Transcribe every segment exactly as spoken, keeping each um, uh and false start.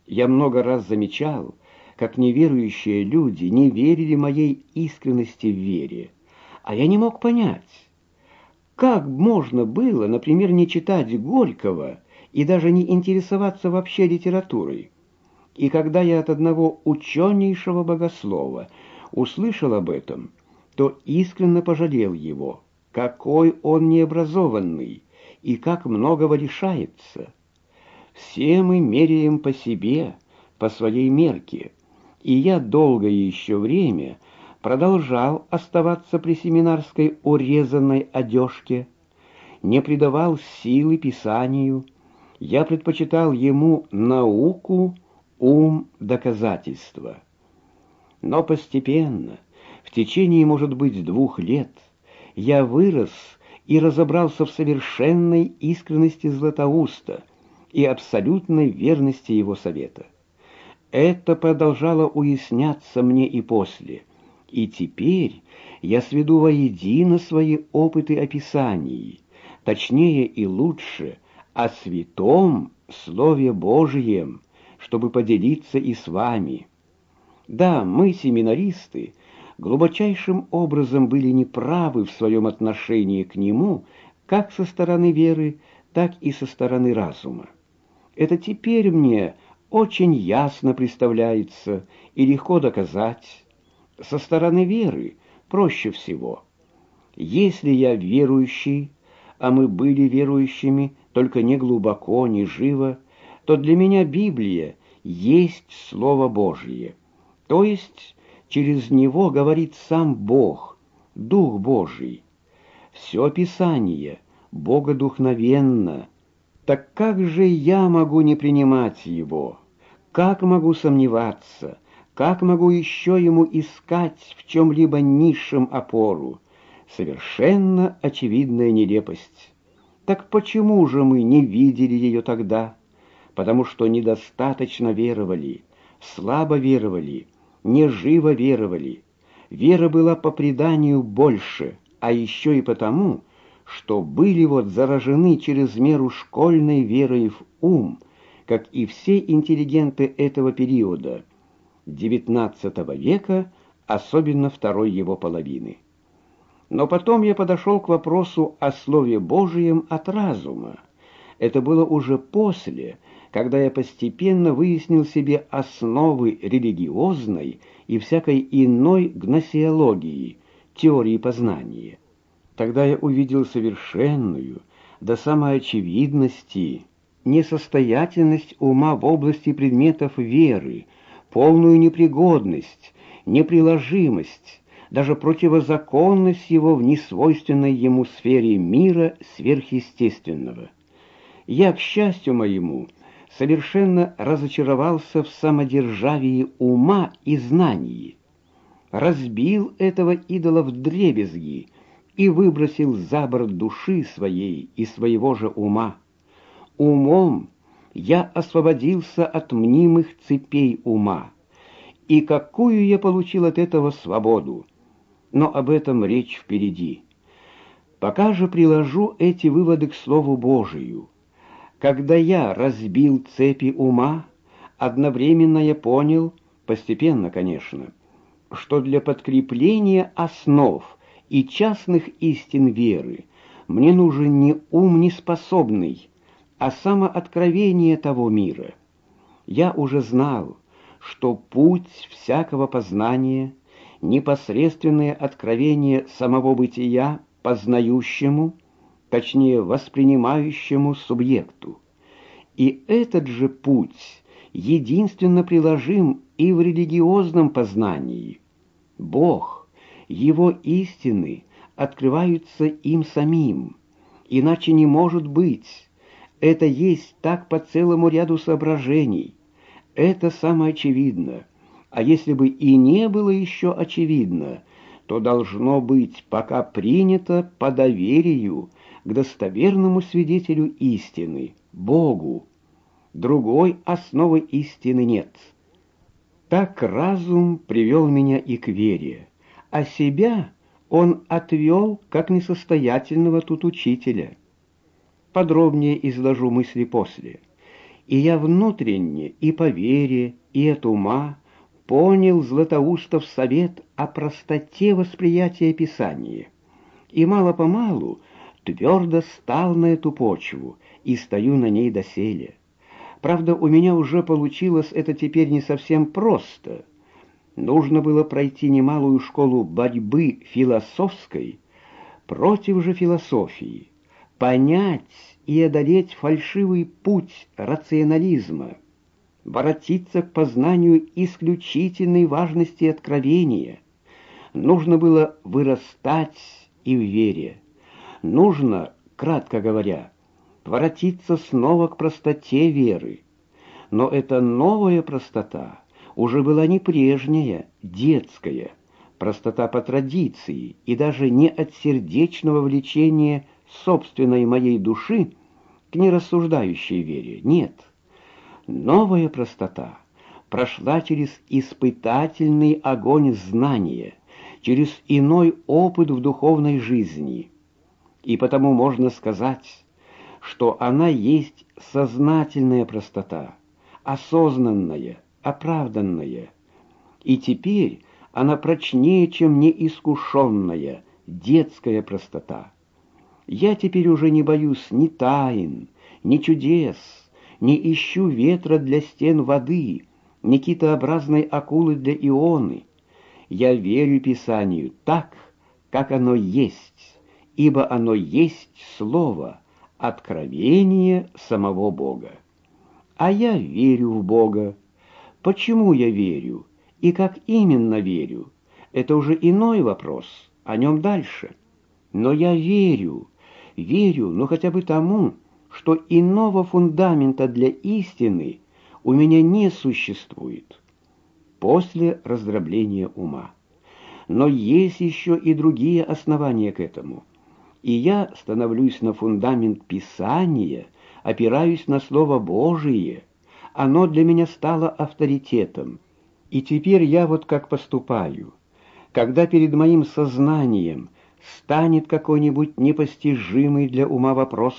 Я много раз замечал, как неверующие люди не верили моей искренности в вере, а я не мог понять, как можно было, например, не читать Горького и даже не интересоваться вообще литературой. И когда я от одного ученейшего богослова услышал об этом, то искренне пожалел его, какой он необразованный и как многого лишается. Все мы меряем по себе, по своей мерке, и я долгое еще время продолжал оставаться при семинарской урезанной одежке, не придавал силы Писанию, я предпочитал ему науку, ум, доказательства. Но постепенно, в течение, может быть, двух лет, я вырос и разобрался в совершенной искренности Златоуста и абсолютной верности его совета. Это продолжало уясняться мне и после, и теперь я сведу воедино свои опыты описаний, точнее и лучше, о святом Слове Божьем, чтобы поделиться и с вами. Да, мы, семинаристы, глубочайшим образом были неправы в своем отношении к нему, как со стороны веры, так и со стороны разума. Это теперь мне очень ясно представляется и легко доказать. Со стороны веры проще всего. Если я верующий, а мы были верующими, только не глубоко, не живо, то для меня Библия есть Слово Божье. То есть через него говорит сам Бог, Дух Божий. Все Писание богодухновенно. Так как же я могу не принимать его? Как могу сомневаться? Как могу еще ему искать в чем-либо низшем опору? Совершенно очевидная нелепость. Так почему же мы не видели ее тогда? Потому что недостаточно веровали, слабо веровали, неживо веровали. Вера была по преданию больше, а еще и потому, что были вот заражены через меру школьной верой в ум, как и все интеллигенты этого периода, девятнадцатого века, особенно второй его половины. Но потом я подошел к вопросу о Слове Божьем от разума. Это было уже после, когда я постепенно выяснил себе основы религиозной и всякой иной гносеологии, теории познания. Тогда я увидел совершенную, до самой очевидности, несостоятельность ума в области предметов веры, полную непригодность, неприложимость, даже противозаконность его в несвойственной ему сфере мира сверхъестественного. Я, к счастью моему, совершенно разочаровался в самодержавии ума и знании, разбил этого идола вдребезги и выбросил за борт души своей и своего же ума. Умом я освободился от мнимых цепей ума. И какую я получил от этого свободу? Но об этом речь впереди. Пока же приложу эти выводы к Слову Божию. Когда я разбил цепи ума, одновременно я понял, постепенно, конечно, что для подкрепления основ и частных истин веры мне нужен не ум неспособный, а самооткровение того мира. Я уже знал, что путь всякого познания, непосредственное откровение самого бытия познающему, точнее воспринимающему субъекту. И этот же путь единственно приложим и в религиозном познании. Бог, Его истины открываются им самим, иначе не может быть. Это есть так по целому ряду соображений. Это самое очевидно. А если бы и не было еще очевидно, то должно быть пока принято по доверию к достоверному свидетелю истины, Богу. Другой основы истины нет. Так разум привел меня и к вере, а себя он отвел как несостоятельного тут учителя. Подробнее изложу мысли после. и я внутренне и по вере, и от ума понял Златоустов совет о простоте восприятия Писания, и мало-помалу твердо стал на эту почву и стою на ней доселе. Правда, у меня уже получилось это теперь не совсем просто. Нужно было пройти немалую школу борьбы философской против же философии, понять и одолеть фальшивый путь рационализма, воротиться к познанию исключительной важности откровения. Нужно было вырастать и в вере. Нужно, кратко говоря, воротиться снова к простоте веры. Но эта новая простота уже была не прежняя, детская, простота по традиции и даже не от сердечного влечения собственной моей души к нерассуждающей вере, нет. Новая простота прошла через испытательный огонь знания, через иной опыт в духовной жизни. И потому можно сказать, что она есть сознательная простота, осознанная, оправданная. И теперь она прочнее, чем неискушенная, детская простота. Я теперь уже не боюсь ни тайн, ни чудес, не ищу ветра для стен воды, ни китообразной акулы для Ионы. Я верю Писанию так, как оно есть, ибо оно есть Слово, откровение самого Бога. А я верю в Бога. Почему я верю и как именно верю, это уже иной вопрос, о нем дальше. Но я верю, верю, ну хотя бы тому, что иного фундамента для истины у меня не существует после раздробления ума. Но есть еще и другие основания к этому. И я становлюсь на фундамент Писания, опираюсь на Слово Божие. Оно для меня стало авторитетом. И теперь я вот как поступаю. Когда перед моим сознанием станет какой-нибудь непостижимый для ума вопрос,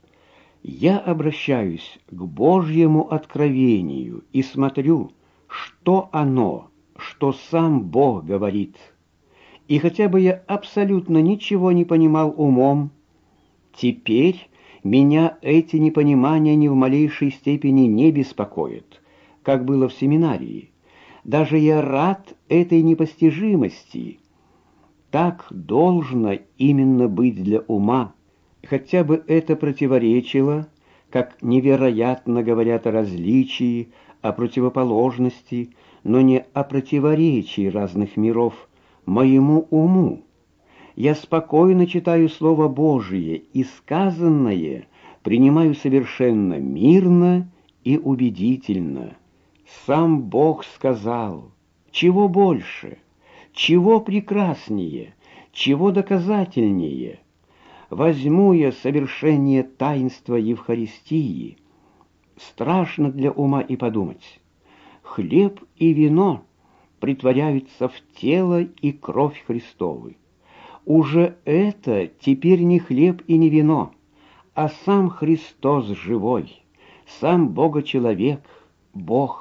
я обращаюсь к Божьему откровению и смотрю, что оно, что сам Бог говорит. И хотя бы я абсолютно ничего не понимал умом, теперь меня эти непонимания ни в малейшей степени не беспокоят, как было в семинарии. Даже я рад этой непостижимости. Так должно именно быть для ума, хотя бы это противоречило, как невероятно говорят о различии, о противоположности, но не о противоречии разных миров, моему уму. Я спокойно читаю Слово Божие, и сказанное принимаю совершенно мирно и убедительно. Сам Бог сказал, чего больше, чего прекраснее, чего доказательнее. Возьму я совершение таинства Евхаристии. Страшно для ума и подумать. Хлеб и вино притворяются в тело и кровь Христовы. Уже это теперь не хлеб и не вино, а сам Христос живой, сам Бога-человек, Бог.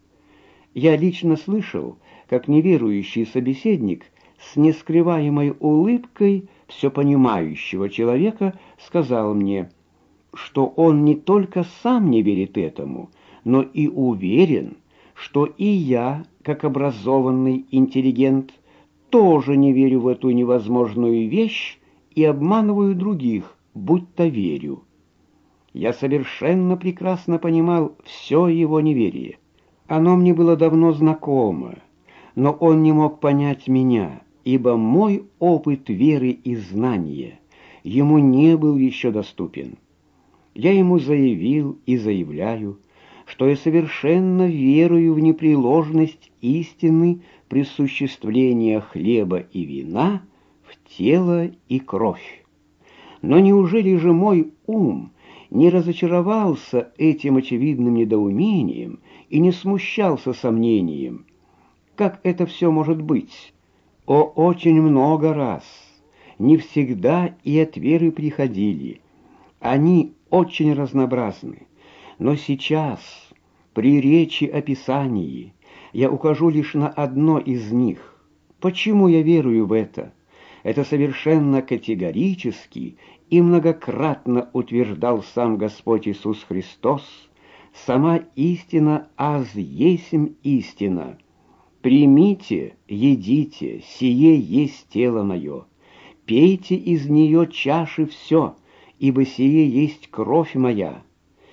Я лично слышал, как неверующий собеседник с нескрываемой улыбкой все понимающего человека сказал мне, что он не только сам не верит этому, но и уверен, что и я, как образованный интеллигент, тоже не верю в эту невозможную вещь и обманываю других, будто верю. Я совершенно прекрасно понимал все его неверие. Оно мне было давно знакомо, но он не мог понять меня, ибо мой опыт веры и знания ему не был еще доступен. Я ему заявил и заявляю, что я совершенно верую в непреложность истины присуществления хлеба и вина в тело и кровь. Но неужели же мой ум не разочаровался этим очевидным недоумением и не смущался сомнением? Как это все может быть? О, очень много раз, не всегда и от веры приходили. Они очень разнообразны. Но сейчас, при речи о Писании, я укажу лишь на одно из них. Почему я верую в это? Это совершенно категорически и многократно утверждал сам Господь Иисус Христос. Сама истина аз есмь истина. Примите, едите, сие есть тело мое. Пейте из нее чаши все, ибо сие есть кровь моя.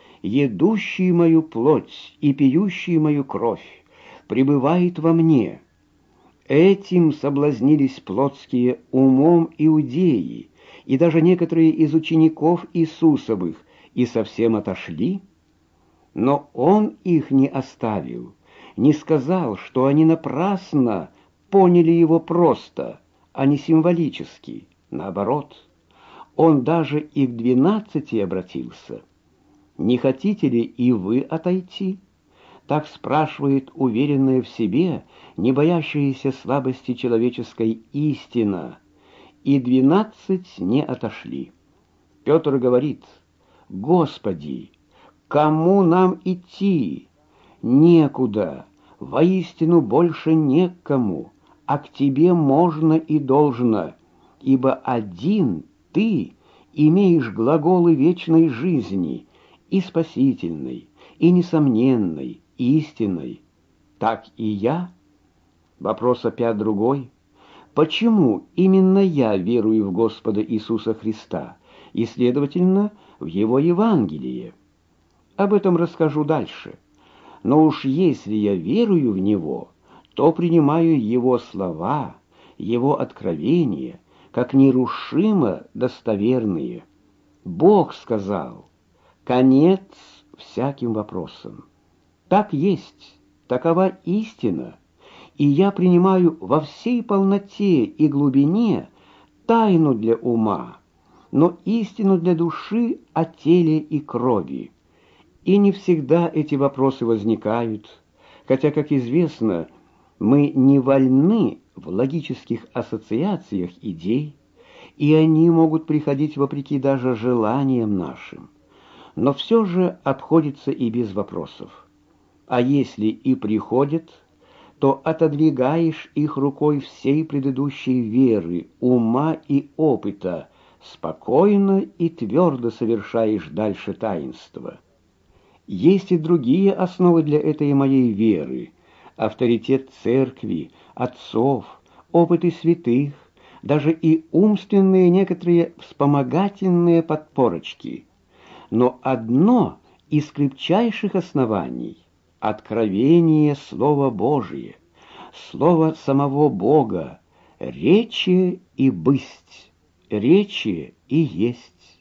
Едущий мою плоть и пьющий мою кровь пребывает во мне. Этим соблазнились плотские умом иудеи, и даже некоторые из учеников Иисусовых, и совсем отошли. Но Он их не оставил, не сказал, что они напрасно поняли Его просто, а не символически. Наоборот, Он даже и к двенадцати обратился. «Не хотите ли и вы отойти?» Так спрашивает уверенная в себе, не боящаяся слабости человеческой истина. И двенадцать не отошли. Петр говорит: «Господи, кому нам идти? Некуда, воистину больше некому, а к Тебе можно и должно, ибо один Ты имеешь глаголы вечной жизни, и спасительной, и несомненной, истинной. Так и я». Вопрос опять другой. Почему именно я верую в Господа Иисуса Христа и, следовательно, в Его Евангелие? Об этом расскажу дальше. Но уж если я верую в Него, то принимаю Его слова, Его откровения, как нерушимо достоверные. Бог сказал: конец всяким вопросам. Так есть, такова истина, и я принимаю во всей полноте и глубине тайну для ума, но истину для души о теле и крови. И не всегда эти вопросы возникают, хотя, как известно, мы не вольны в логических ассоциациях идей, и они могут приходить вопреки даже желаниям нашим. Но все же обходится и без вопросов. А если и приходят, то отодвигаешь их рукой всей предыдущей веры, ума и опыта, спокойно и твердо совершаешь дальше таинство. Есть и другие основы для этой моей веры: авторитет церкви, отцов, опыты святых, даже и умственные некоторые вспомогательные подпорочки. Но одно из крепчайших оснований — откровение Слова Божие, Слово самого Бога, речи и бысть, речи и есть.